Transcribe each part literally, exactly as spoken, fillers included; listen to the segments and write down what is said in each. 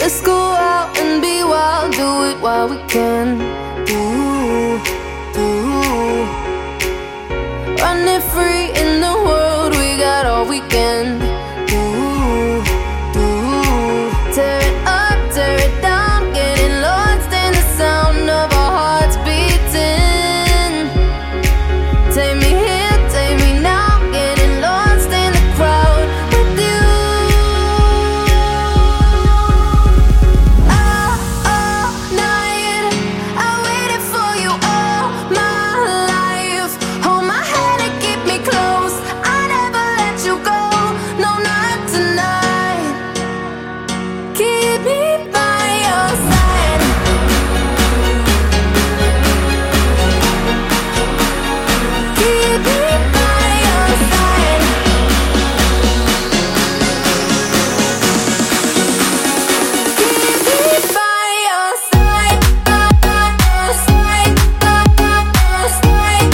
Let's go out and be wild, do it while we can. Ooh, ooh. Running free in the world, we got all weekend. Ooh, ooh. Tear it up, tear it down, getting lost in the sound of our hearts beating. Take me here, take me now, getting lost in the crowd with you. All, all night, I waited for you all my life. Hold my hand and keep me close, I never let you go, no, not tonight. Keep me by your side. Keep me by your side. Keep me by your side. Side, side,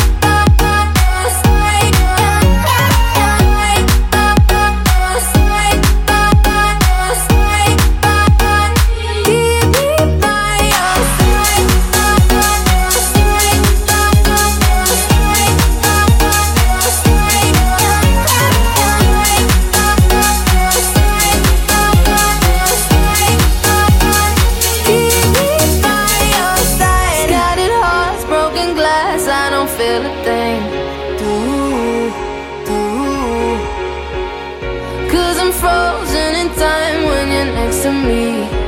scattered hearts, broken glass, I don't feel a thing. Ooh, ooh. Cause I'm frozen in time when you're next to me.